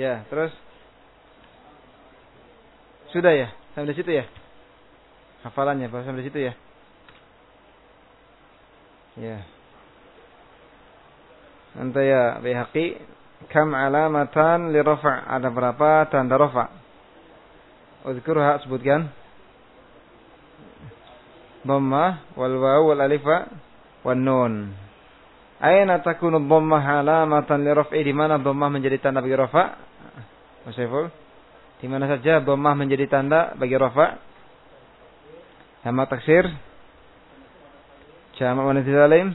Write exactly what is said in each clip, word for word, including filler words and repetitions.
Ya, terus sudah ya? Sampai di situ ya? Hafalannya bahasa sampai di situ ya? Ya. Anta ya Baihaqi, kam alamatan li rafa'? Ada berapa tanda rafa'? Uzkurha, sebutkan. Dhammah wal waw wal alif wan nun. Aina takunu dhammah alamatan li raf'i? Di mana dhammah menjadi tanda bagi rafa'? Mas Saiful, di mana saja dhammah menjadi tanda bagi rafa'? Jamak taksir, jamak muannats salim,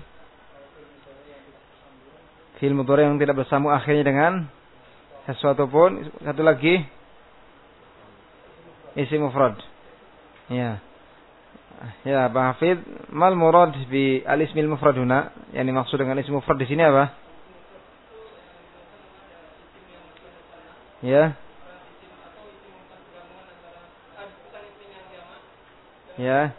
fi'il mudhari yang tidak bersambung akhirnya dengan sesuatu pun. Satu lagi isim mufrad. Ya. Ya, Pak Hafid, mal murad bi al-ismil mufrad huna? Yang dimaksud dengan isim mufrad di sini apa? Ya. Ya.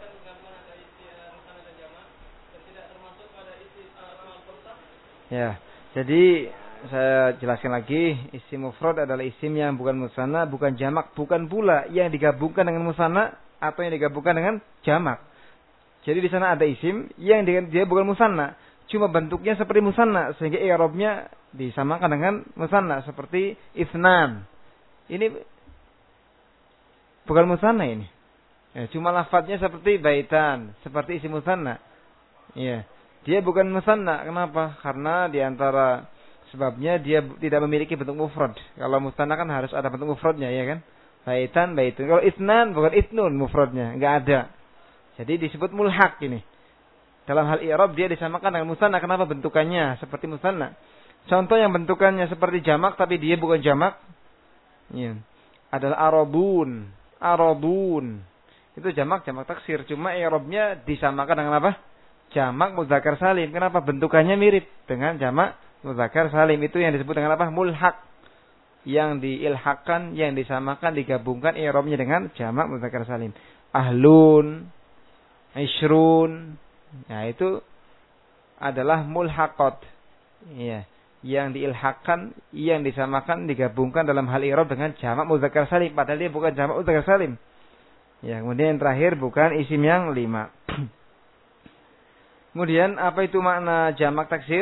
Ya. Jadi saya jelaskan lagi, isim mufrad adalah isim yang bukan musanna, bukan jamak, bukan pula yang digabungkan dengan musanna atau yang digabungkan dengan jamak. Jadi di sana ada isim yang dia bukan musanna, cuma bentuknya seperti musanna sehingga i'rabnya disamakan dengan musanna seperti itsnan. Ini bukan musanna ini. Ya, cuma lafadznya seperti baitan, seperti isim musanna. Iya. Dia bukan musanna. Kenapa? Karena di antara sebabnya dia tidak memiliki bentuk mufrad. Kalau musanna kan harus ada bentuk mufradnya, ya kan? Baitan, baitun. Kalau itsnan bukan itsnun mufradnya, enggak ada. Jadi disebut mulhaq ini. Dalam hal i'rab dia disamakan dengan musanna. Kenapa? Bentukannya seperti musanna. Contoh yang bentukannya seperti jamak tapi dia bukan jamak. Ya. Adalah arabun. Arabun. Itu jamak, jamak taksir. Cuma i'rabnya disamakan dengan apa? Jamak mudzakkar salim. Kenapa? Bentukannya mirip dengan jamak mudzakkar salim. Itu yang disebut dengan apa? Mulhaq. Yang diilhaqkan, yang disamakan, digabungkan i'rabnya dengan jamak mudzakkar salim. Ahlun, ishrun. Nah, itu adalah mulhaqat. Iya, yang diilhaqkan, yang disamakan, digabungkan dalam hal i'rab dengan jamak mudzakkar salim, padahal dia bukan jamak mudzakkar salim. Ya, kemudian yang terakhir bukan isim yang lima. Kemudian apa itu makna jamak taksir?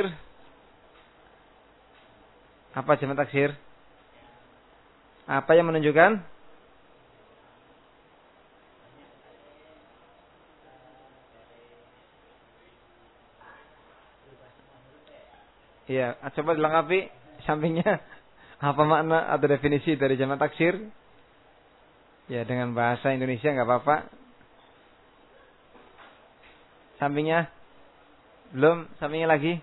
Apa jamak taksir? Apa yang menunjukkan? Iya, coba dilengkapi sampingnya. Apa makna atau definisi dari jamak taksir? Ya, dengan bahasa Indonesia enggak apa-apa. Sampingnya? Belum, sampingnya lagi.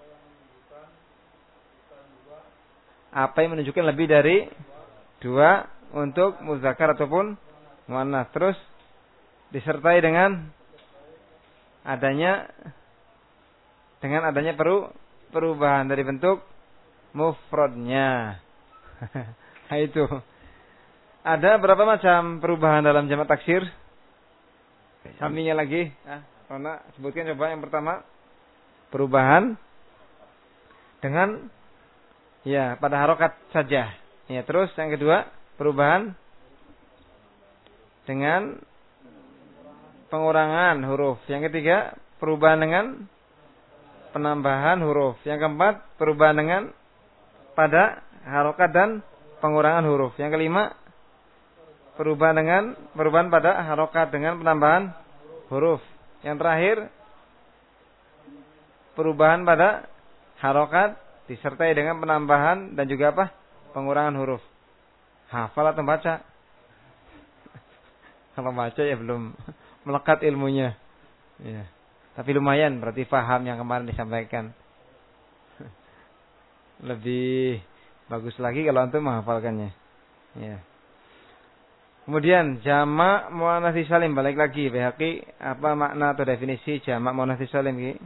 Apa yang menunjukkan lebih dari dua untuk muzakkar ataupun muannats. Terus disertai dengan adanya dengan adanya peru, perubahan dari bentuk mufradnya. Nah, itu. Ada berapa macam perubahan dalam jamak taksir? Sampingnya lagi. Nah, Rona sebutkan coba yang pertama. Perubahan dengan ya pada harokat saja. Ya, terus yang kedua perubahan dengan pengurangan huruf. Yang ketiga perubahan dengan penambahan huruf. Yang keempat perubahan dengan pada harokat dan pengurangan huruf. Yang kelima perubahan dengan perubahan pada harokat dengan penambahan huruf. Yang terakhir perubahan pada harokat disertai dengan penambahan dan juga apa? Pengurangan huruf. Hafal atau baca? Kalau baca ya belum melekat ilmunya. Ya. Tapi lumayan berarti paham yang kemarin disampaikan. Lebih bagus lagi kalau antum menghafalkannya. Ya. Kemudian jamak muannats salim, balik lagi Baihaqi, apa makna atau definisi jamak muannats salim Ki?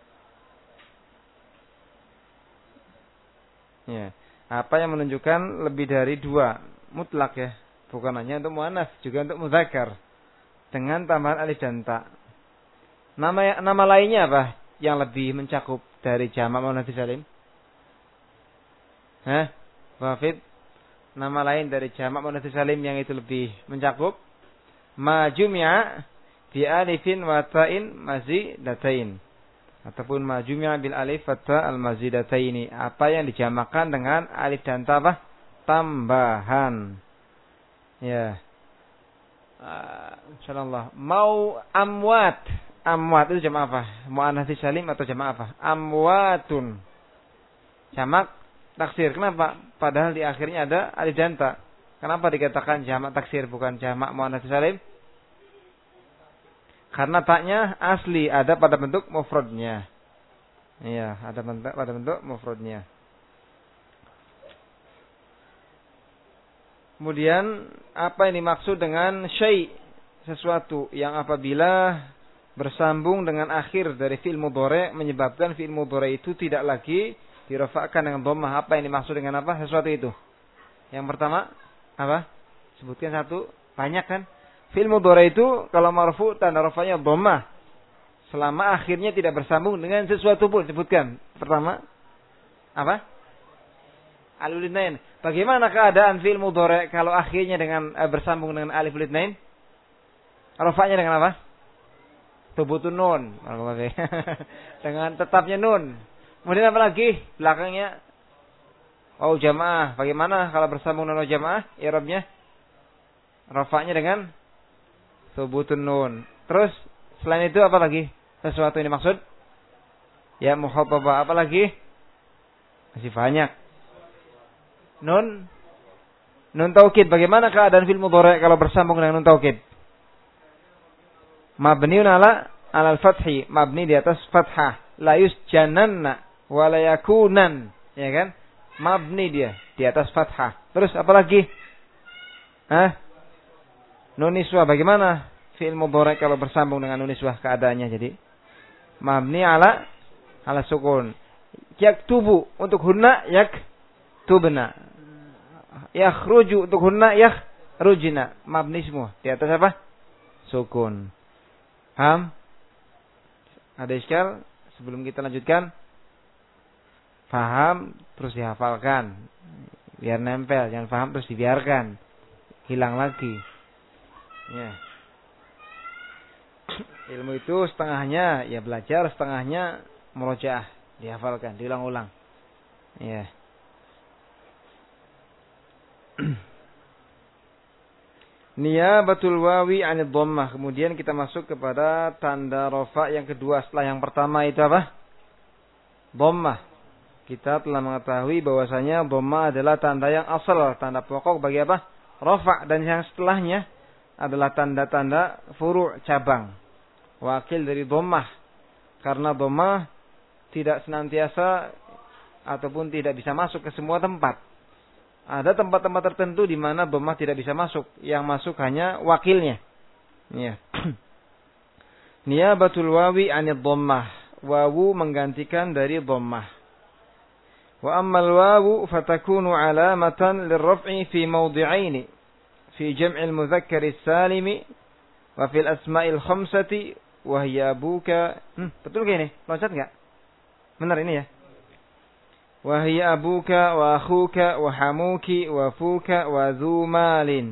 Ya. Apa yang menunjukkan lebih dari dua, mutlak ya, bukan hanya untuk muannats, juga untuk mudzakkar dengan tambahan alif dan ta. Nama nama lainnya apa yang lebih mencakup dari jamak muannats salim? Hah? Wafid? nama lain dari jamak muannats salim yang itu lebih mencakup. Ma jumi'a bi alifin wa ta'in mazidatain. Ataupun ma jumi'a bil alif wa ta' al mazidataini. Apa yang dijamakan dengan alif dan ta apa? Tambahan. Ya. Uh, insyaallah. Mau amwat. Amwat itu jamak apa? Muannats salim atau jamak apa? Amwatun. Jamak taksir. Kenapa? Padahal di akhirnya ada alif dan ta. Kenapa dikatakan jamak taksir bukan jamak muannats salim? Karena taknya asli ada pada bentuk mufradnya. Iya, ada bentuk pada bentuk mufradnya. Kemudian apa yang dimaksud dengan syai'? Sesuatu yang apabila bersambung dengan akhir dari fi'il mudhari' menyebabkan fi'il mudhari' itu tidak lagi dirafa'kan dengan dhammah. Apa yang dimaksud dengan apa? Sesuatu itu. Yang pertama apa? Sebutkan satu. Banyak kan? Fi'il mudhari' itu kalau marfu tanda rafa'nya dhammah. Selama akhirnya tidak bersambung dengan sesuatu pun. Sebutkan. Pertama apa? Alif litnain. Bagaimana keadaan fi'il mudhari' kalau akhirnya dengan eh, bersambung dengan alif litnain? Rafa'nya dengan apa? Thubutun nun. Dengan tetapnya nun. Kemudian apa lagi? Belakangnya oh jamaah. Bagaimana kalau bersambung dengan jamaah? I'rabnya rafa'nya dengan thubutun nun. Terus selain itu apa lagi? Sesuatu ini maksud? Ya mukhatabah. Apa lagi? Masih banyak. Nun nun taukid. Bagaimana keadaan fi'il mudhari' kalau bersambung dengan nun taukid? Mabniun ala ala al-fathi, mabni di atas fathah. La yusjananna wa la yakunan, ya kan? Mabni dia di atas fathah. Terus apa lagi? Hah? Nun niswah. Bagaimana fi'il mudhari' kalau bersambung dengan nun niswah keadaannya? Jadi mabni ala ala sukun. Yaktubu untuk hunna yaktubna. Yakhruju untuk hunna yakhrujna. Mabni semua di atas apa? Sukun. Paham? Ada iskal? Sebelum kita lanjutkan, paham terus dihafalkan. Biar nempel, jangan paham terus dibiarkan. Hilang lagi. Ya. Ilmu itu setengahnya ya belajar, setengahnya murojaah, dihafalkan, diulang-ulang. Ya. Niyabatul wawi 'anid dhammah. Kemudian kita masuk kepada tanda rafa yang kedua setelah yang pertama itu apa? Dhammah. Kita telah mengetahui bahwasanya dhammah adalah tanda yang asal, tanda pokok bagi apa? Rafa, dan yang setelahnya adalah tanda-tanda furu' cabang. Wakil dari dhammah. Karena dhammah tidak senantiasa ataupun tidak bisa masuk ke semua tempat. Ada tempat-tempat tertentu di mana dhammah tidak bisa masuk, yang masuk hanya wakilnya. Ya. Niyabatul wawi 'anid dhammah. Wawu menggantikan dari dhammah. Wa ammal wawu fatakunu 'alamatan lirraf'i fi mawdi'aini fi jam'il mudzakkari salimi wa fil asma'il khamsati wa hiya abuka. Hmm, betul gini? Loncat enggak? Benar ini ya? Wahai abuka wa akhuka wa hamuki wa fuka wa dzu malin.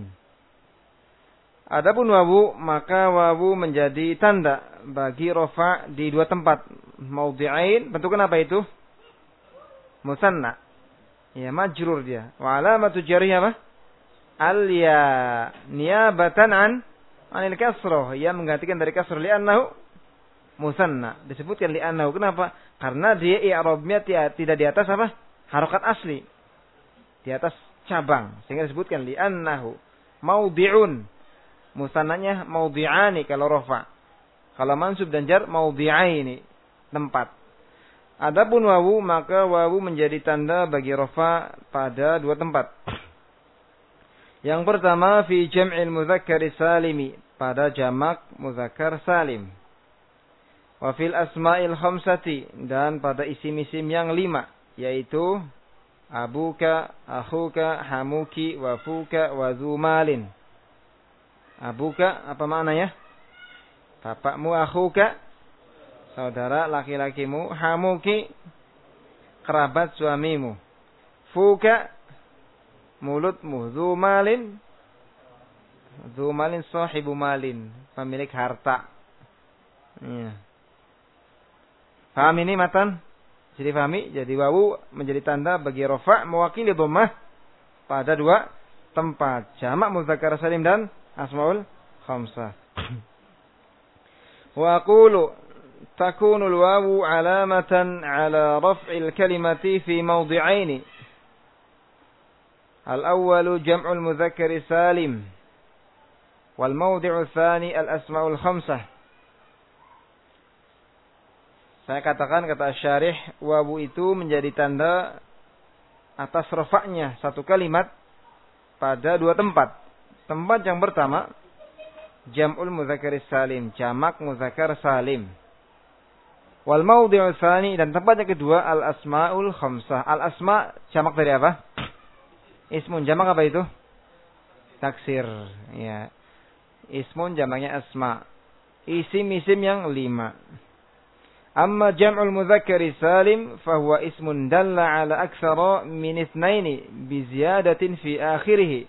Adapun wawu, maka wawu menjadi tanda bagi rafa di dua tempat. Maudhi'ain, bentuknya apa itu? Musanna. Ya, majrur dia. Wa alamatu jarih apa? Al-ya, niyabatan an anil kasrah. Ya menggantikan dari kasrah li'annahu musanna. Disebutkan li'annahu. Kenapa? Karena dia i'rabnya tidak di atas apa? Harokat asli. Di atas cabang. Sehingga disebutkan li'annahu maudhi'un. Musannanya maudhi'ani kalau rafa. Kalau mansub dan jar maudhi'aini. Tempat. Adapun wawu, maka wawu menjadi tanda bagi rafa pada dua tempat. Yang pertama fi jam'il mudzakkari salimi. Pada jamak mudzakkar salim. Wa fil asma'il khamsati, dan pada isim-isim yang lima, yaitu abuka, akhuka, hamuki, wa fuka, wa dzu malin. Abuka apa maknanya? Bapakmu, akhuka saudara laki-lakimu, hamuki kerabat suamimu, fuka mulutmu. Dzu malin, dzu malin sahibu malin, pemilik harta. Ya. Paham ini matan? Jadi pahami, jadi wawu menjadi tanda bagi rafa' mewakili dhammah pada dua tempat. Jamak muzakkar salim dan asmaul khamsah. Wa aqulu takunu al-wawu alamatan ala raf'il kalimati fi mawdi'aini. Al-awwalu jam'ul muzakkar salim wal mawdi'u tsani al-asmaul khamsah. Saya katakan, kata syarih, wawu itu menjadi tanda atas rafa'nya satu kalimat pada dua tempat. Tempat yang pertama, jam'ul muzakkar salim, jamak muzakkar salim. Wal mawdi'u tsani, dan tempat yang kedua al-asmaul khamsah. Al-asma jamak dari apa? Ismun, jamak apa itu? Taksir, ya. Ismun jamaknya asma. Isim-isim yang lima. Amma jam'ul muzakkar salim fahuwa ismun dalla ala aktsara min itsnaini bi ziyadatin fi akhirih.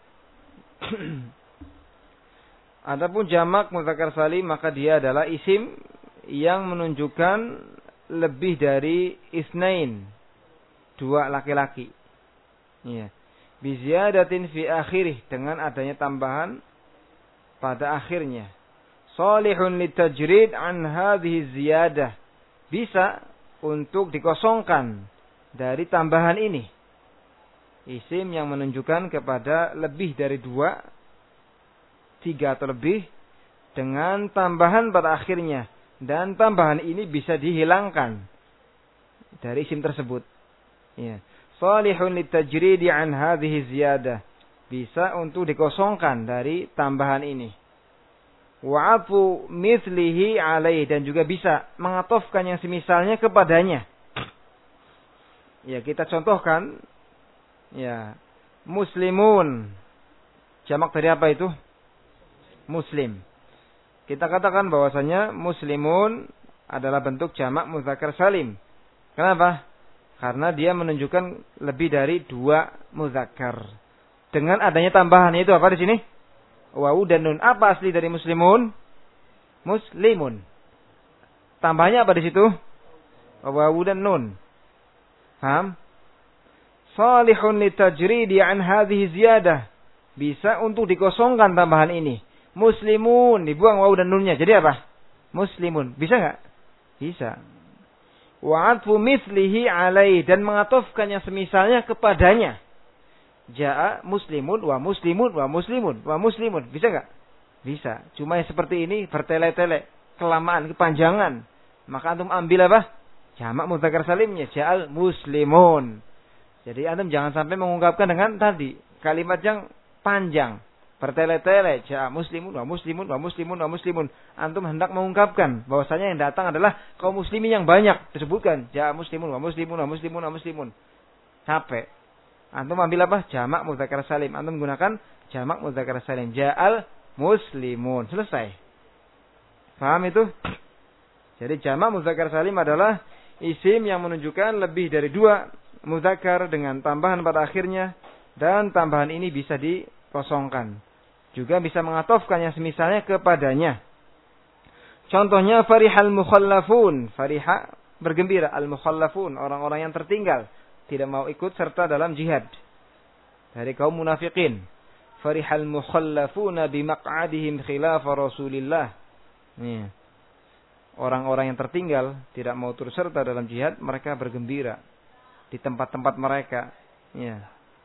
Adapun jamak muzakkar salim maka dia adalah isim yang menunjukkan lebih dari isnain, dua laki-laki. Ya. Bi ziyadatin fi akhirih, dengan adanya tambahan pada akhirnya. Salihun litajrid an hadhihi ziyadah, bisa untuk dikosongkan dari tambahan ini. Isim yang menunjukkan kepada lebih dari dua, tiga atau lebih, dengan tambahan pada akhirnya. Dan tambahan ini bisa dihilangkan dari isim tersebut. Ya. Salihun litajrid an hadhihi ziyadah, bisa untuk dikosongkan dari tambahan ini. Wa'afu mithlihi alaih, dan juga bisa mengatofkan yang semisalnya kepadanya. Ya, kita contohkan. Ya, muslimun. Jamak dari apa itu? Muslim. Kita katakan bahwasanya muslimun adalah bentuk jamak muzakkar salim. Kenapa? Karena dia menunjukkan lebih dari dua muzakkar. Dengan adanya tambahan itu apa di sini? Wawu dan nun. Apa asli dari muslimun? Muslimun. Tambahnya apa di situ? Wawu dan nun. Paham? Salihun litajridi an hadhihi ziyadah, bisa untuk dikosongkan tambahan ini. Muslimun, dibuang wawu dan nunnya. Jadi apa? Muslimun. Bisa enggak? Bisa. Wa atfu mithlihi alaihi, dan mengatofkan yang semisalnya kepadanya. Ja'a muslimun wa muslimun wa muslimun wa muslimun. Bisa enggak? Bisa. Cuma yang seperti ini bertele-tele, kelamaan, kepanjangan. Maka antum ambil apa? Jamak mudzakkar salimnya, ja'al muslimun. Jadi antum jangan sampai mengungkapkan dengan tadi kalimat yang panjang, bertele-tele, ja'a muslimun wa muslimun wa muslimun wa muslimun. Antum hendak mengungkapkan bahwasanya yang datang adalah kaum muslimin yang banyak disebutkan, ja'a muslimun wa muslimun wa muslimun wa muslimun. Capek. Antum ambil apa? Jamak mudzakkar salim. Antum gunakan jamak mudzakkar salim. Ja'al muslimun. Selesai. Paham itu? Jadi jamak mudzakkar salim adalah isim yang menunjukkan lebih dari dua mudzakkar dengan tambahan pada akhirnya, dan tambahan ini bisa dikosongkan. Juga bisa mengatofkan yang semisalnya kepadanya. Contohnya farihal mukhallafun. Fariha bergembira, al mukhallafun orang-orang yang tertinggal, tidak mau ikut serta dalam jihad dari kaum munafikin. Farihal mukhallafuna bimaq'adihim khilaf Rasulillah. Nih. Orang-orang yang tertinggal tidak mau turut serta dalam jihad, mereka bergembira di tempat-tempat mereka. Ya.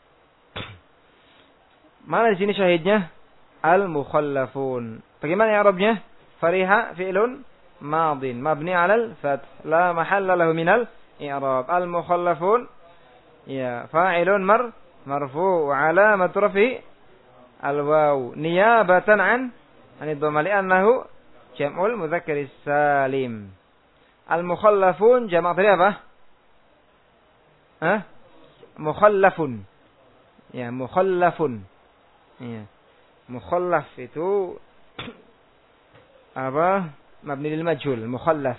Mana di sini syahidnya? Al mukhallafun. Bagaimana ya Arabnya? Fariha fi'lun madin mabni 'alal fath la mahalla lahu minal i'rab. Al mukhallafun ya, fa'ilun mar marfu' wa 'alamat rafi al-waw niyabatan an an dhamma li annahu jam'ul mudzakkar salim. Al-mukhallafun jamak dari apa? Hah? Mukhallafun. Ya, mukhallafun. Ya. Mukhallaf itu apa? Mabni lil majhul, mukhallaf.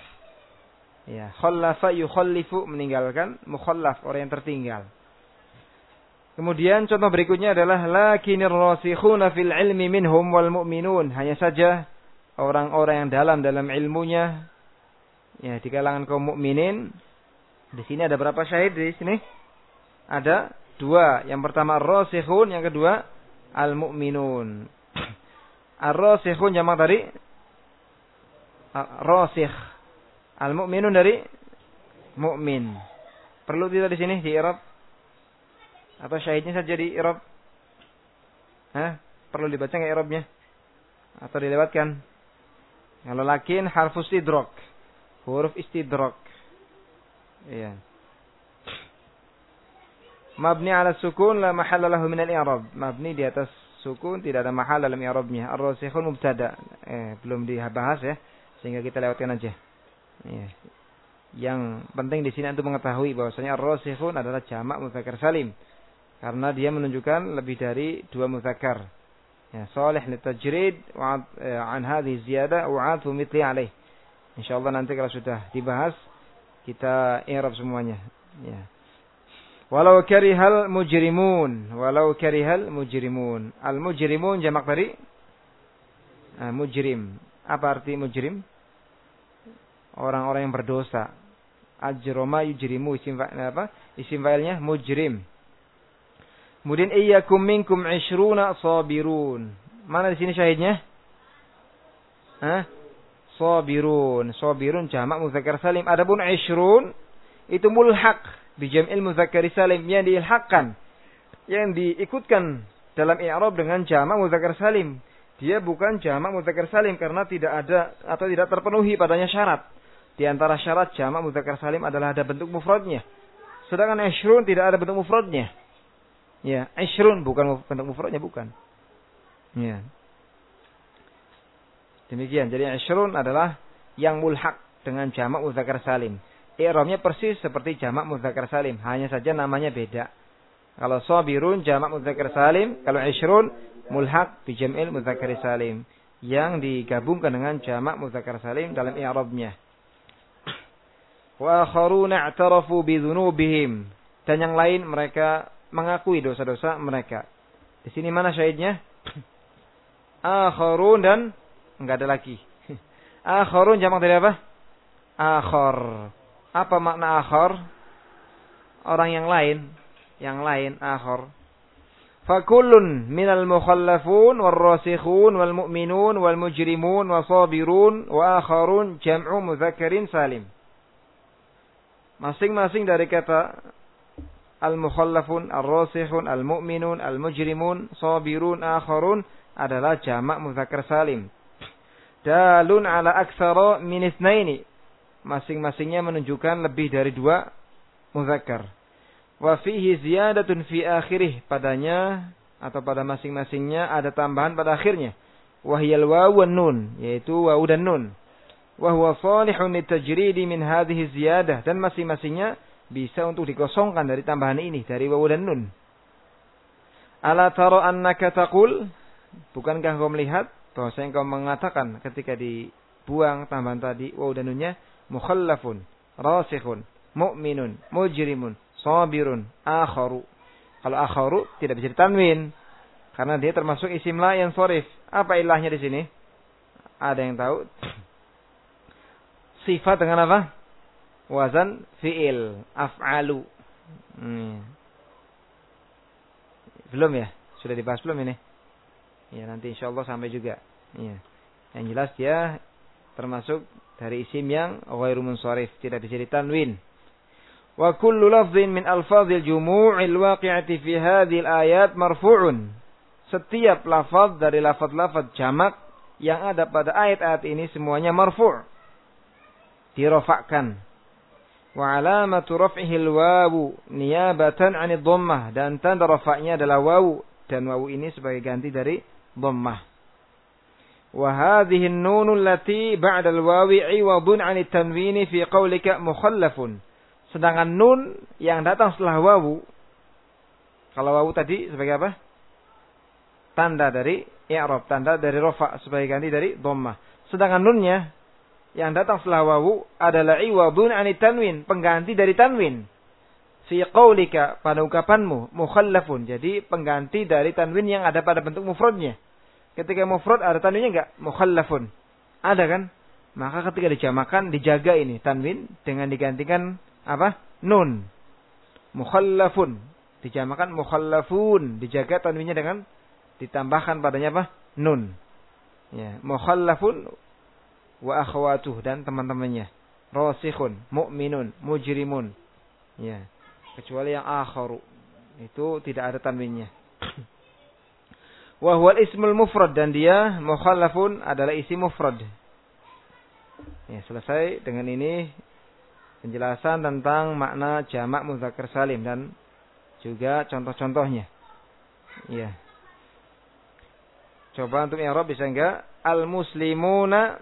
Ya, khallafa yukhallifu, meninggalkan, mukhallaf orang yang tertinggal. Kemudian contoh berikutnya adalah lakinir rasikhuna fil ilmi minhum wal mu'minun. Hanya saja orang-orang yang dalam dalam ilmunya ya di kalangan kaum mukminin. Di sini ada berapa syahid di sini? Ada dua. Yang pertama ar-rasikhun, yang kedua al-mu'minun. Ar-rasikhun jamak dari rasikh. Al-mu'minun dari mukmin. Perlu tidak di sini di i'rab? Atau syahidnya saja di i'rab? Hah? Perlu dibaca enggak i'rabnya? Atau dilewatkan? Kalau lakin harfus istidrak. Huruf istidrak. Iya. Mabni ala sukun la mahalla lahu min al-i'rab. Mabni di atas sukun tidak ada mahal dalam i'rabnya. Ar-rasikhun mubtada. Eh, belum dibahas ya. Sehingga kita lewatkan aja. Iya. Yang penting di sini untuk mengetahui bahwasanya ar-rasikhun adalah jamak mudzakkar salim. Karena dia menunjukkan lebih dari dua mudzakkar. Ya, salih litajrid wa an hadhihi ziyadah wa atfu mithli alaih. Insyaallah nanti kalau sudah dibahas kita i'rab semuanya. Ya. Walau karihal mujrimun, walau karihal mujrimun. Al-mujrimun jamak dari uh, mujrim. Apa arti mujrim? Orang-orang yang berdosa. Ajrama yujrimu, isim apa? Isim fa'ilnya mujrim. Kemudian iyyakum minkum ishruna sabirun. Mana di sini syahidnya? Hah? Sabirun. Sabirun jamak mudzakkar salim. Adapun ishrun itu mulhaq bi jam'il mudzakkar salim yang diilhaqkan, yang diikutkan dalam i'rab dengan jamak mudzakkar salim. Dia bukan jamak mudzakkar salim karena tidak ada atau tidak terpenuhi padanya syarat. Di antara syarat jamak mudzakkar salim adalah ada bentuk mufradnya. Sedangkan ishrun tidak ada bentuk mufradnya. Ya, ishrun bukan bentuk mufradnya, bukan. Ya. Demikian. Jadi ishrun adalah yang mulhaq dengan jamak mudzakkar salim. I'rabnya persis seperti jamak mudzakkar salim, hanya saja namanya beda. Kalau sabirun jamak mudzakkar salim, kalau ishrun mulhaq bi jam'il mudzakkar salim, yang digabungkan dengan jamak mudzakkar salim dalam i'rabnya. Wa akharuna i'tarafu bi dzunubihim, dan yang lain mereka mengakui dosa-dosa mereka. Di sini mana syahidnya? Akharun dan enggak ada lagi. Akharun jamak dari apa? Akhar. Apa makna akhar? Orang yang lain, yang lain akhar. Fakullun minal mukhallafun wal rasikhun wal mu'minun wal mujrimun wa sabirun wa akharun jam'u mudzakkarin salim. Masing-masing dari kata al-mukhallafun, al-rasikhun, al-mu'minun, al-mujrimun, sabirun, akharun adalah jamak mudzakkar salim. Dalun ala aktsara min itsnaini. Masing-masingnya menunjukkan lebih dari dua mudzakkar. Wa fihi ziyadatun fi akhirih, padanya atau pada masing-masingnya ada tambahan pada akhirnya. Wa hiyal wawu wan nun, yaitu wawu dan nun. Wa huwa salihun litajridi min hadhihi ziyadah, dan masing-masingnya bisa untuk dikosongkan dari tambahan ini, dari wawu dan nun. Ala tara annaka taqul, bukankah kau melihat bahwasanya kau mengatakan ketika dibuang tambahan tadi wawu dan nunnya, mukhallafun, rasikhun, mu'minun, mujrimun, sabirun, akharu. Kalau akharu tidak bisa ditanwin karena dia termasuk isim la yang sharif. Apa ilahnya di sini? Ada yang tahu? Sifat dengan apa? Wazan fi'il, af'alu. Hmm. Belum ya? Sudah dibahas belum ini? Ya, nanti insyaallah sampai juga. Ya. Yang jelas dia termasuk dari isim yang ghairu munsharif, tidak bisa ditanwin. Wa kullu lafdhin min alfazil jumu'il waqi'ati fi hadhil ayat marfu'un. Setiap lafaz dari lafaz-lafaz jamak yang ada pada ayat-ayat ini semuanya marfu'. Dirafa'kan. Wa alamatu raf'ihil wawu niyabatan 'anid dhammah, dan tanda rafa'nya adalah wawu, dan wawu ini sebagai ganti dari dhammah. Wa hadhihi an-nun allati ba'da al-wawi 'iwadun 'anit tanwini fi qaulika mukhallafun. Sedangkan nun yang datang setelah wawu, kalau wawu tadi sebagai apa? Tanda dari i'rab, tanda dari rafa sebagai ganti dari dhammah. Sedangkan nunnya yang datang setelah wawu adalah iwadun anit tanwin, pengganti dari tanwin. fi qaulika pada ucapanmu mukhallafun, jadi pengganti dari tanwin yang ada pada bentuk mufradnya. Ketika mufrad ada tanwinnya enggak? Mukhallafun. Ada kan? Maka ketika dijamakan dijaga ini tanwin dengan digantikan apa? Nun. Mukhallafun. Dijamakan mukhallafun, dijaga tanwinnya dengan ditambahkan padanya apa? Nun. Ya, mukhallafun wa akhwatuh dan teman-temannya. Rasikhun, mu'minun, mujrimun. Ya. Kecuali yang akharu. Itu tidak ada tanwinnya. Wa huwal ismul mufrad, dan dia mukhallafun adalah isim mufrad. Ya, selesai dengan ini penjelasan tentang makna jamak mudzakkar salim dan juga contoh-contohnya. Ya. Coba untuk i'rab bisa enggak? Al-muslimuna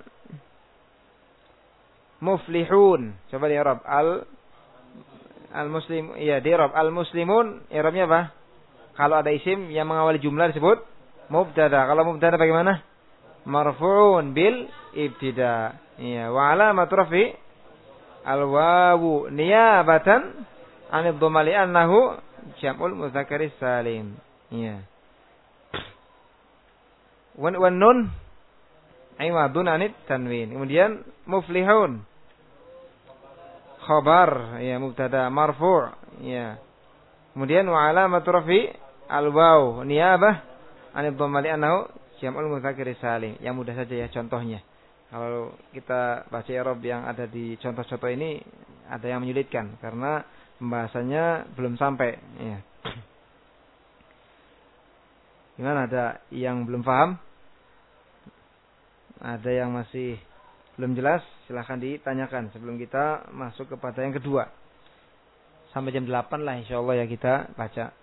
muflihun. Coba di i'rab al al-muslim, iya di i'rab al-muslimun, i'rabnya apa? Kalau ada isim yang mengawali jumlah disebut mubtada. Kalau mubtada bagaimana? Marfu'un bil ibtida. Iya, wa alamat rafi al-wawu niyabatan 'anid dhamma li'annahu jam'ul mudzakkaris salim. Iya. Wan wan nun iwadun 'anit tanwin. Kemudian muflihun khabar, ya mubtada marfu', ya. Kemudian wa alamat rafi al-waw niyabah 'anid dhamma li'annahu jam'ul mudzakkar salim. Yang mudah saja ya contohnya. Kalau kita baca i'rab yang ada di contoh-contoh ini ada yang menyulitkan karena pembahasannya belum sampai, ya. Gimana, ada yang belum paham? Ada yang masih belum jelas? Silahkan ditanyakan sebelum kita masuk kepada yang kedua. Sampai jam delapan lah insyaallah ya kita baca.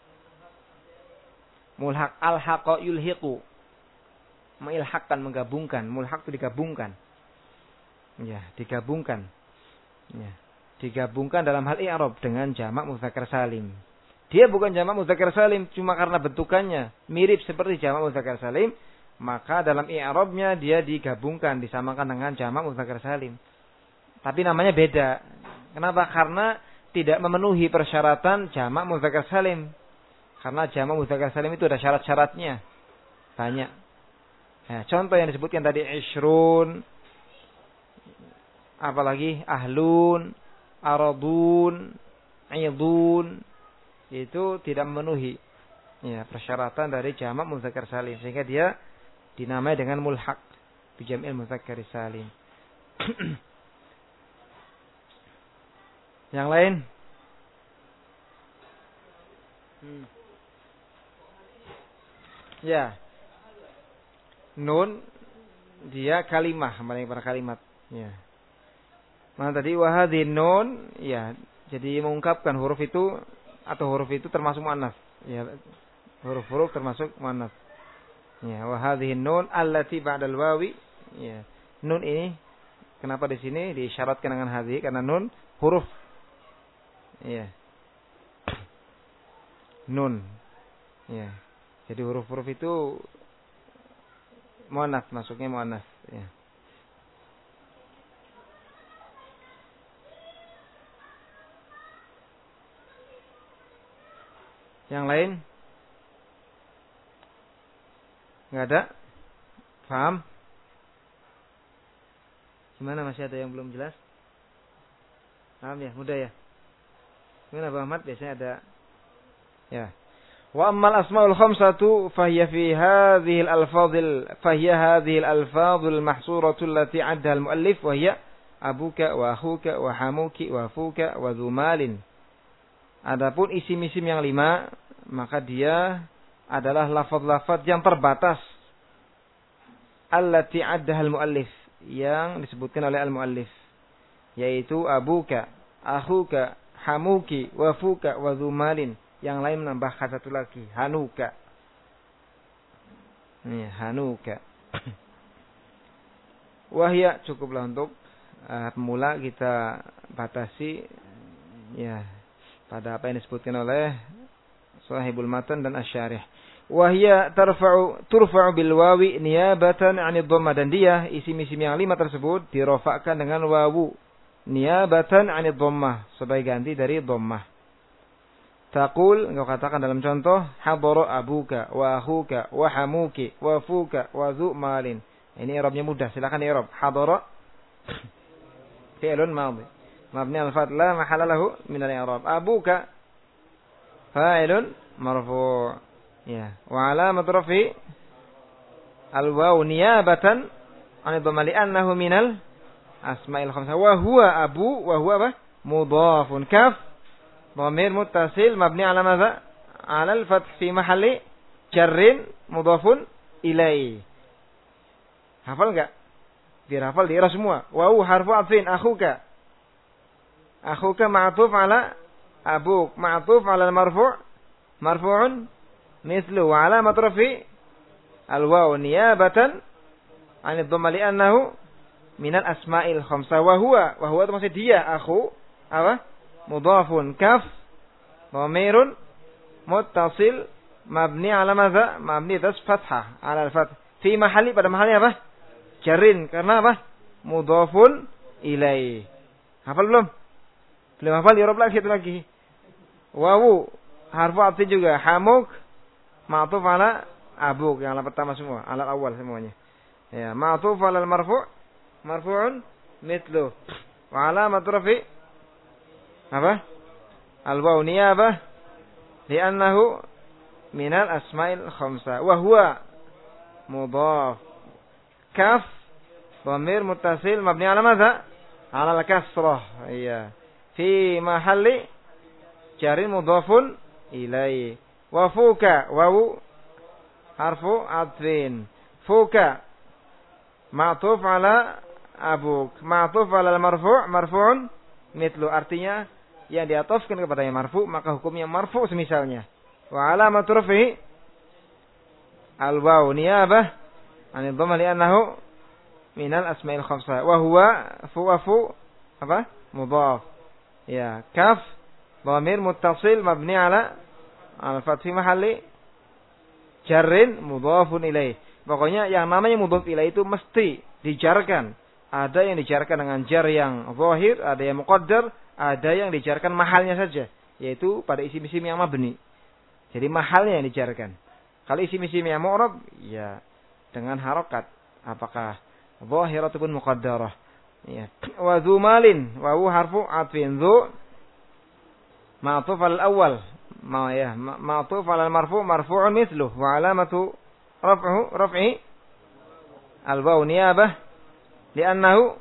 Mulhaq al-haqa yulhiqu. Mengilhaqkan, menggabungkan. Mulhaq itu digabungkan. Ya, digabungkan. Ya, digabungkan dalam hal i'rab dengan jamak mudzakkar salim. Dia bukan jamak mudzakkar salim cuma karena bentukannya mirip seperti jamak mudzakkar salim, maka dalam i'rabnya dia digabungkan, disamakan dengan jamak mudzakkar salim. Tapi namanya beda. Kenapa? Karena tidak memenuhi persyaratan jamak mudzakkar salim. Karena jamak mudzakkar salim itu ada syarat-syaratnya. Banyak. Nah, contoh yang disebutkan tadi ishrun, apalagi ahlun, aradun, aidun, itu tidak memenuhi ya persyaratan dari jamak mudzakkar salim, sehingga dia dinamai dengan mulhaq bi jam'il mudzakkar salim. Yang lain? Hmm. Ya. Nun dia kalimah, kembali pada kalimat, ya. Mana tadi wahadhi nun, ya. Jadi mengungkapkan huruf itu atau huruf itu termasuk muannats, ya. Huruf-huruf termasuk muannats. Ya, wahadhi nun allati ba'dal wawi, ya. Nun ini kenapa di sini disyaratkan dengan hadhi? Karena nun huruf, ya. Nun, ya. Jadi huruf-huruf itu muannats, masuknya muannats, ya. Yang lain? Enggak ada? Paham? Gimana, masih ada yang belum jelas? Paham ya? Mudah ya? Gimana Bang Ahmad? Biasanya ada. Ya. Wa ammal asmaul khamsatu fahiya fi hadhihi al-alfadhil fahiya hadhihi al-alfadhul mahsuratu allati 'addaha al-muallif wa hiya abuka wa akhuka wa hamuki wa fuka wa dzumalin. Adapun isim-isim yang lima, maka dia adalah lafaz-lafaz yang terbatas allati 'addaha al-muallif, yang disebutkan oleh al-muallif, yaitu abuka, akhuka, hamuki wa fuka wa dzumalin. Yang lain menambahkan satu lagi, hanuka. Ini hanuka. Wahya, cukuplah untuk uh, pemula kita batasi ya pada apa yang disebutkan oleh Shahibul Matan dan Asy-Syarih. Wahya tarfa'u turfa'u bil wawi niyabatan 'anid dhammah, dan dia isim-isim yang lima tersebut dirofakkan dengan wawu niyabatan 'anid dhammah sebagai ganti dari dhammah. Taqul, engkau katakan dalam contoh, hadara abuka wa akhuka wa hamuki wa fuka wa dhu malin. Ini i'rabnya mudah, silakan i'rab. Hadara fi'lun madhi mabni al-fath la mahalla lahu min al-i'rab. Abuka fa'ilun marfu'. Ya, wa alamat rafi al-waw niyabatan 'an dhamma li annahu minal asma'il khamsah. Wa huwa abu wa huwa apa? Mudhafun. Kaf dhamir muttasil mabni ala madza? Ala al-fath fi mahalli jarrin mudhafun ilai. Hafal enggak? Biar hafal diira semua. Wa hu harfu atfin akhuka. Akhuka ma'tuf ala abuk, ma'tuf ala al-marfu' marfu'un mithlu wa alamat rafi al-waw niyabatan 'an ad-dhamma li annahu min al-asma'il khamsah. Wa huwa, wa huwa itu maksud dia, akhu apa? Mudhafun. Kaf dhamirun muttasil mabni ala madza? Mabni atas fathah ala al-fath fi mahalli, pada mahalnya apa? Jarrin, karena apa? Mudhafun ilai. Hafal belum? Belum hafal, i'rab lagi satu lagi. Wawu harfu atfi juga. Hamuk ma'tuf ala abuk, yang ala pertama semua, ala awal semuanya. Ya, ma'tuf ala al-marfu' marfu'un mithlu wa alamat rafi apa? Al-waw niyabah li'annahu minal asma'il khamsah. Wa huwa mudhaf. Kaf dhamir muttasil mabni ala madza? Ala al-kasrah. Iya. Fi mahalli jarin mudhafun ilai. Wa fuka wawu harfu atfin. Fuka ma'tuf ala abuk, ma'tuf ala al-marfu' marfu'un mithlu, artinya yang diatofkan kepada yang marfu maka hukumnya marfu semisalnya. Wa alamat rafihi al-waw niyabah 'an ad-dhamma li annahu minal asma'il khamsah. Wa huwa fu fu apa? Mudhaf. Ya, kaf dhamir muttasil mabni ala al-fath fi mahalli jarrin mudhafun ilaih. Pokoknya yang namanya mudhaf ilaih itu mesti dijarkan. Ada yang dijarkan dengan jar yang zahir, ada yang muqaddar, ada yang dijarkan mahalnya saja, yaitu pada isim-isim yang mabni. Jadi mahalnya yang dijarkan. Kalau isim-isim yang mu'rab, ya dengan harokat, apakah zahir ataupun muqaddarah. Ya. Wa dzu malin, wa hu harfu atfin, dzu ma'tuf al-awwal, ma ya, ma'tuf al-marfu' marfu'un mithluh wa alamatu raf'uhu raf'i al-waw niyabah li'annahu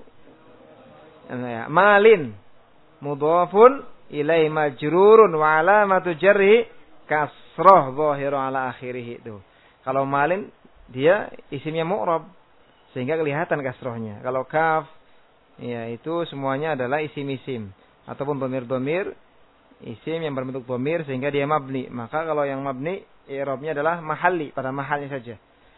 malin mudhafun ilai majrurun wa alamatu jarhi kasrah zahiru ala akhirih. Itu kalau malin dia isimnya mu'rab sehingga kelihatan kasrohnya. Kalau kaf ya itu semuanya adalah isim-isim ataupun dhamir-dhamir isim yang berbentuk dhamir sehingga dia mabni. Maka kalau yang mabni i'rabnya adalah mahalli, pada mahalnya saja.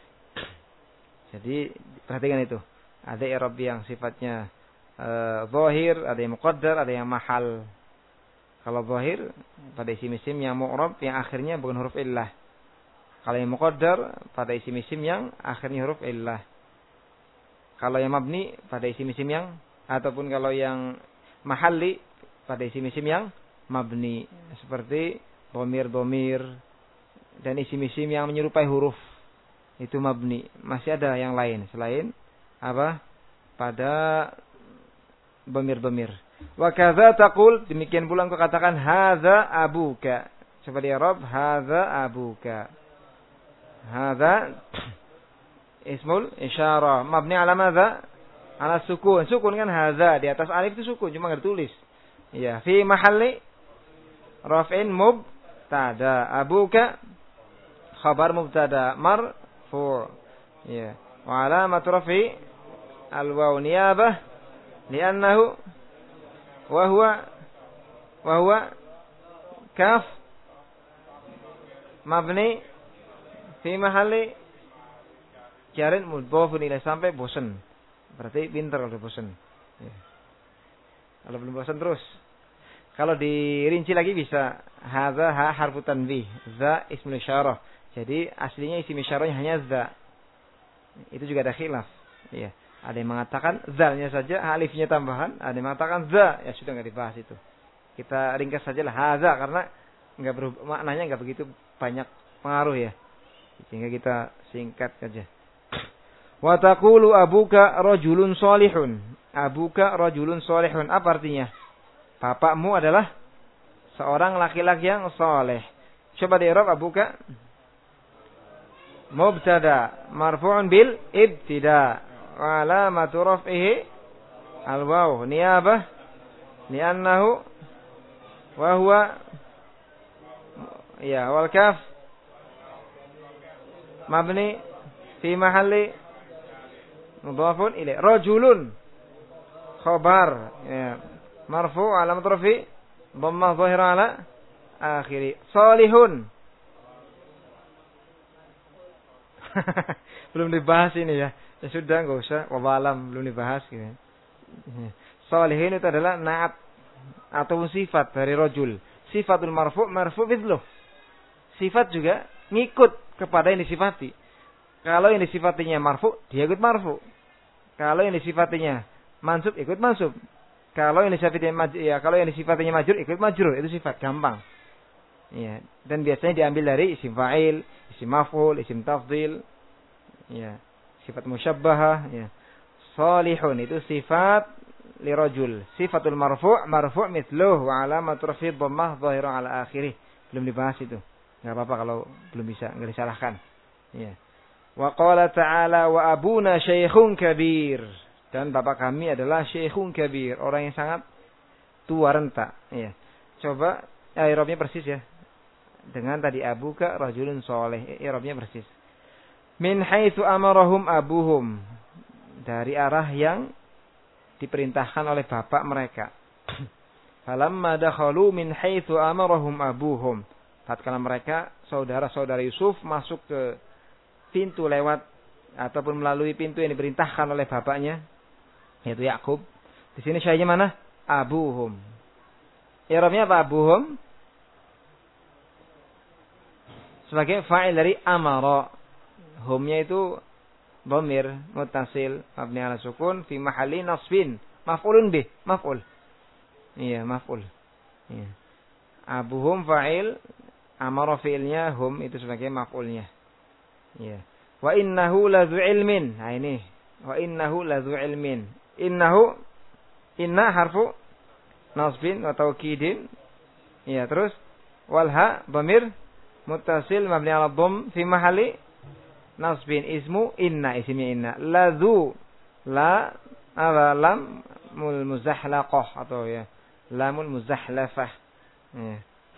Jadi perhatikan itu. Ada i'rab yang sifatnya uh, zahir, ada yang muqaddar, ada yang mahal. Kalau zahir pada isim-isim yang mu'rab yang akhirnya bukan huruf illah. Kalau yang muqaddar pada isim-isim yang akhirnya huruf illah. Kalau yang mabni pada isim-isim yang, ataupun kalau yang mahalli pada isim-isim yang mabni, seperti dhamir-dhamir dan isim-isim yang menyerupai huruf itu mabni. Masih ada yang lain selain apa? Pada dhamir-dhamir. Wa kadza taqul, demikian pula engkau katakan hadza abuka. Coba di i'rab hadza abuka. Hadza ismul isyarah mabni ala madza? Ala sukun. Sukun kan hadza, di atas alif itu sukun, cuma enggak ditulis. Ya, fi mahalli raf'in mubtada. Abuka khabar mubtada marfu'. Ya. Wa alamat raf'i al-waw niyabah li'annahu wa huwa wa huwa kaf mabni fi mahalli jarin mudhafun ilaih, sampai bosan. Berarti pintar kalau bosan. Ya. Kalau belum bosan terus. Kalau dirinci lagi bisa hadza ha harfu tanbih, za ismul isyarah. Jadi aslinya isim isyarahnya hanya za. Itu juga ada khilaf. Ya. Ada yang mengatakan zalnya saja, alifnya tambahan. Ada yang mengatakan za, ya sudah enggak dibahas itu. Kita ringkas sajalah hadza karena enggak berubah, maknanya enggak begitu banyak pengaruh ya. Sehingga kita singkat saja. Wa taqulu abuka rajulun shalihun. Abuka rajulun shalihun. Apa artinya? Bapakmu adalah seorang laki-laki yang saleh. Coba di i'rab abuka. Mubtada marfu'un bil ibtida. Wa alamatu raf'ihi al-waw niyabah li'annahu wa huwa ya wal kaf mabni fi mahalli mudhafun ilaih. Rajulun khabar ya marfu' alamat rafi dhammah dhahira ala akhiri. Salihun belum dibahas ini ya. Ya sudah enggak usah wallahualam belum dibahas gitu. Shalihin itu adalah naat atau sifat dari rajul. Sifatul marfu' marfu' mithluh. Sifat juga ngikut kepada yang disifati. Kalau yang disifatinya marfu', dia ikut marfu'. Kalau yang disifatinya mansub, ikut mansub. Kalau yang disifatinya maj- ya, kalau yang disifatinya majrur, ikut majrur. Itu sifat gampang. Ya, dan biasanya diambil dari isim fa'il, isim maf'ul, isim tafdhil. Ya, sifat musyabbahah, ya. Salihun itu sifat li rajul. Sifatul marfu' marfu' mithluh wa alamatu raf'i dhammah dhahira ala akhirih. Belum dibahas itu. Enggak apa-apa kalau belum bisa, enggak disalahkan. Ya. Wa qala ta'ala wa abuna syaikhun kabir. Dan bapak kami adalah syaikhun kabir, orang yang sangat tua renta. Ya. Coba eh, i'rabnya persis ya. Dengan tadi abuka rajulun saleh, i'rabnya persis. Min haitsu amarahum abuhum. Dari arah yang diperintahkan oleh bapak mereka. Falamma dakhalu min haitsu amarahum abuhum. Tatkala mereka saudara-saudara Yusuf masuk ke pintu lewat ataupun melalui pintu yang diperintahkan oleh bapaknya, yaitu Yakub. Di sini syai'nya mana? Abuhum. I'rabnya apa abuhum? Sebagai fa'il dari amara. Humnya itu dhamir muttasil mabni ala sukun fi mahalli nasbin. Maf'ulun bih, maf'ul. Iya, maf'ul. Iya. Abuhum fa'il, amara fi'ilnya, hum itu sebagai maf'ulnya. Iya. Wa innahu ladzu ilmin. Nah ini, wa innahu ladzu ilmin. Innahu inna harfu nasbin wa taukidin. Iya, terus wal ha dhamir muttasil mabni ala dhamm fi mahalli nasbin ismu inna, isimnya inna. Ladzu la apa lam mul muzahlaqah atau ya lamul muzahlafah. Ya.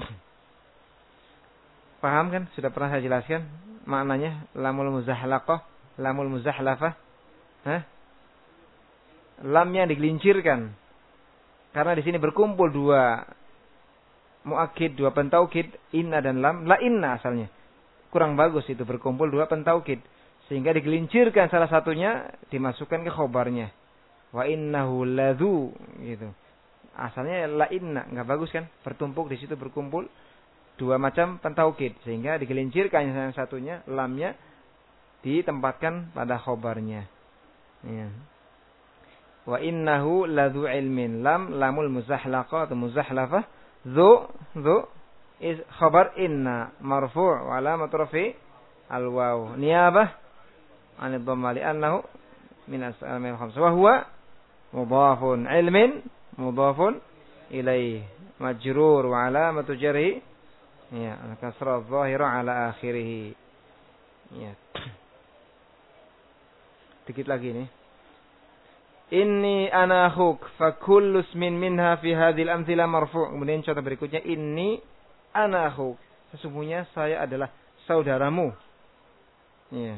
Paham kan? Sudah pernah saya jelaskan maknanya lamul muzahlaqah, lamul muzahlafah. Hah? Lamnya digelincirkan. Karena di sini berkumpul dua muakkid, dua pentaukid, inna dan lam. La inna asalnya. Kurang bagus itu berkumpul dua pentaukid. Sehingga digelincirkan salah satunya dimasukkan ke khobarnya. Wa innahu ladzu gitu. Asalnya la inna, enggak bagus kan? Bertumpuk di situ berkumpul dua macam pentaukid sehingga digelincirkan yang satunya lamnya ditempatkan pada khobarnya. Ya. Wa innahu ladzu ilmin. Lam lamul muzahlaqah atau muzahlafah. Dzu dzu is khabar inna marfu' wa alamat rafi al waw niyabah an dhamma li annahu min asma'il khamsah wa huwa mudhafun ilmin mudhafun ilaih majrur wa alamatu jarhi ya al kasra adh-dhahira ala akhirih. Ya. Dikit lagi nih. Inni ana akhuk fa kullu ismin minha fi hadhil amthila marfu'. Kemudian contoh berikutnya inni ana akhuk. Sesungguhnya saya adalah saudaramu. Ya.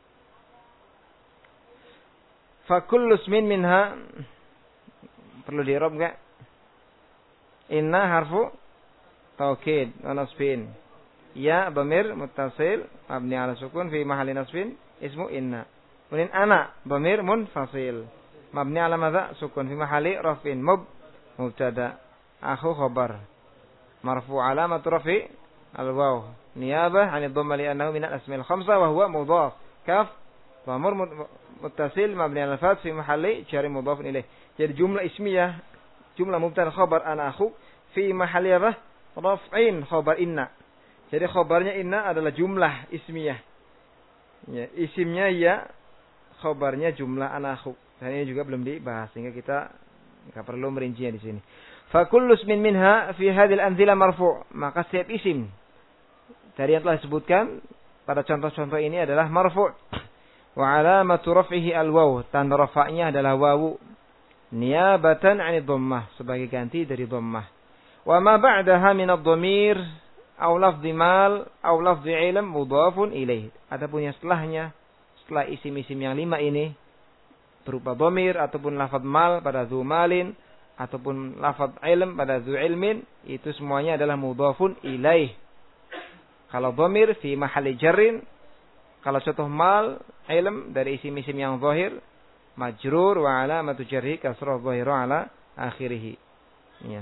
Fa kullu ismin minha perlu di-i'rab enggak? Inna harfu taukid wa nasbin. Ya dhamir muttasil mabni ala sukun fi mahalli nasbin ismu inna. Kemudian ana dhamir munfasil mabni ala madza sukun fi mahalli raf'in mub mubtada akhu khabar marfu alamat rafi al waw niyabah 'an dhamma li annahu min al asma'il khamsah wa huwa mudhaf kaf dhamir muttasil mabni ala fath fi mahalli jar mudhaf ilaih. Jadi jumlah ismiyah jumlah mubtada khabar ana akhu fi mahalli apa raf'in khabar inna. Jadi khabarnya inna adalah jumlah ismiyah. Ya, isimnya ya, khabarnya jumlah anakhu. Dan ini juga belum dibahas sehingga kita enggak perlu merincinya di sini. Fa kullu ismin minha fi hadhil anzila marfu'. Maka setiap isim dari yang telah disebutkan pada contoh-contoh ini adalah marfu'. Wa alamatu raf'ihi al-waw. Tanda rafa'nya adalah wawu. Niyabatan 'ani dhammah, sebagai ganti dari dhammah. Wa ma ba'daha min ad-dhamir aw lafdhi mal aw lafdhi 'ilm mudhafun ilaih. Adapun yang setelahnya, setelah isim-isim yang lima ini berupa dhamir ataupun lafaz mal pada dzu malin ataupun lafaz ilm pada dzu ilmin, itu semuanya adalah mudhafun ilaih. Kalau dhamir fi mahalli jarrin, kalau contoh mal, ilm dari isim-isim yang zahir, majrur wa alamatu jarhi kasrah dhahira ala akhirih. Ya.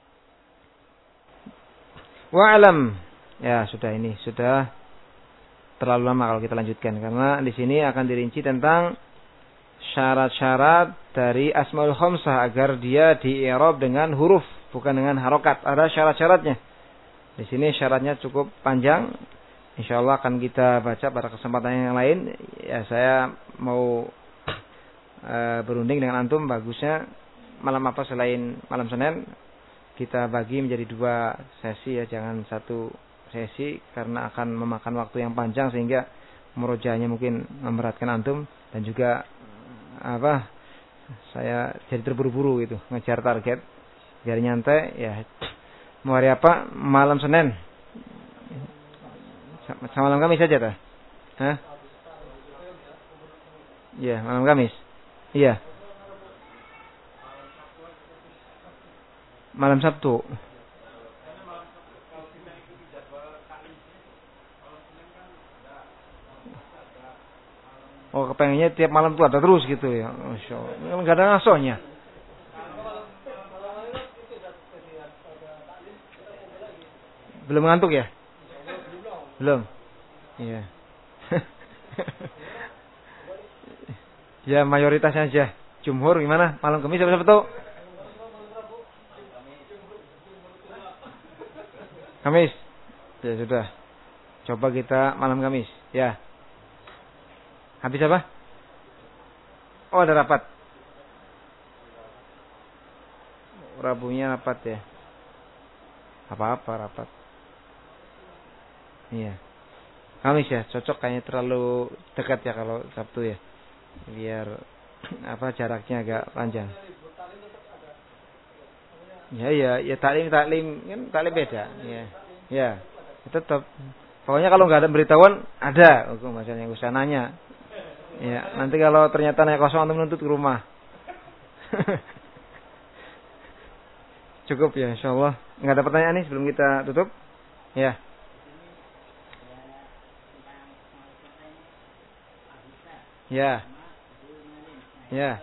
Wa alam. Ya, sudah ini, sudah terlalu lama kalau kita lanjutkan karena di sini akan dirinci tentang syarat-syarat dari asmaul khamsah agar dia di-i'rab dengan huruf, bukan dengan harokat. Ada syarat-syaratnya. Di sini syaratnya cukup panjang. Insyaallah akan kita baca pada kesempatan yang lain. Ya, saya mau e, berunding dengan antum, bagusnya malam apa selain malam Senin kita bagi menjadi dua sesi ya, jangan satu sesi karena akan memakan waktu yang panjang sehingga murojaahnya mungkin memberatkan antum dan juga apa saya jadi terburu-buru gitu ngejar target biar nyantai ya. Mau hari apa? Malam Senin. Sama malam Kamis saja dah. Hah? Iya, malam Kamis. Iya. Malam Sabtu. Oh, kepengennya tiap malam tuh ada terus gitu ya. Masya Allah. Enggak ada ngasohnya. Belum ngantuk ya? Belum. Iya. Ya mayoritasnya aja. Jumhur gimana? Malam Kamis apa Sabtu? Kamis. Ya sudah. Coba kita malam Kamis. Ya. Habis apa? Oh, ada rapat. Rabunya rapat ya. Apa-apa rapat. Iya. Kamis ya, cocok, kayaknya terlalu dekat ya kalau Sabtu ya. Biar apa jaraknya agak panjang. Ya ya, ya taklim taklim kan taklim beda. Ya. Ya, tetap. Pokoknya kalau nggak ada beritahuan ada hukum masalahnya usah nanya. Ya, nanti kalau ternyata naik kosong untuk menuntut ke rumah. Cukup ya, insyaallah. Nggak ada pertanyaan nih sebelum kita tutup? Ya. Ya. Ya.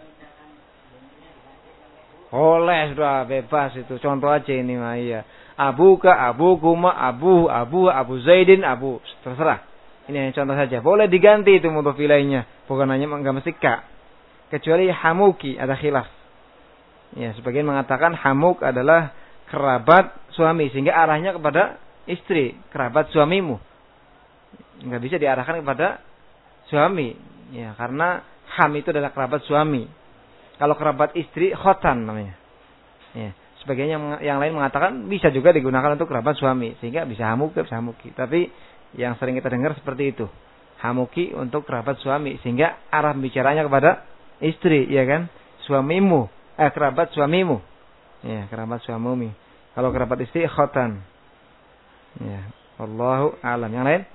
Oleh sudah bebas itu. Contoh aja ini mah iya. Abuka, abukuma, abu, abu, abu Zaidin, abu. Terserah. Ini contoh saja. Boleh diganti itu mudhof ilaihnya. Bukan hanya enggak mesti ka. Kecuali hamuki ada khilaf. Ya, sebagian mengatakan hamuk adalah kerabat suami sehingga arahnya kepada istri, kerabat suamimu. Enggak bisa diarahkan kepada suami. Ya, karena ham itu adalah kerabat suami. Kalau kerabat istri khotan namanya. Ya, sebagian yang, yang lain mengatakan bisa juga digunakan untuk kerabat suami sehingga bisa hamuki, bisa hamuki. Tapi yang sering kita dengar seperti itu. Hamuki untuk kerabat suami sehingga arah bicaranya kepada istri, ya kan? Suamimu, eh kerabat suamimu. Ya, kerabat suamimu. Kalau kerabat istri khotan. Ya, wallahu a'lam. Yang lain?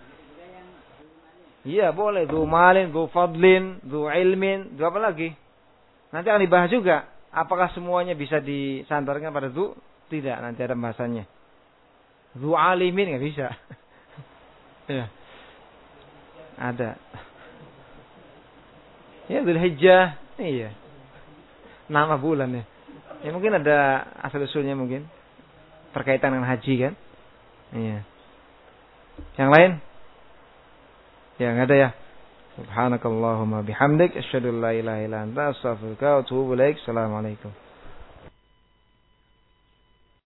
Iya, boleh. Dzu malin, dzu fadlin, dzu ilmin, dzu apa lagi? Nanti akan dibahas juga. Apakah semuanya bisa disandarkan pada dzu? Tidak, nanti ada bahasannya. Dzu alimin enggak bisa. Ya. Ada. Ya, Dzulhijjah. Iya. Nama bulan ya. Ya mungkin ada asal-usulnya mungkin. Berkaitan dengan haji kan? Iya. Yang lain? Ya, enggak ada ya. Subhanakallahumma bihamdik asyhadu an la ilaha illa anta astaghfiruka wa atubu ilaik. Assalamualaikum.